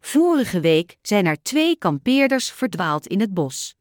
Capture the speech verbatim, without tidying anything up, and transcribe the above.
Vorige week zijn er twee kampeerders verdwaald in het bos.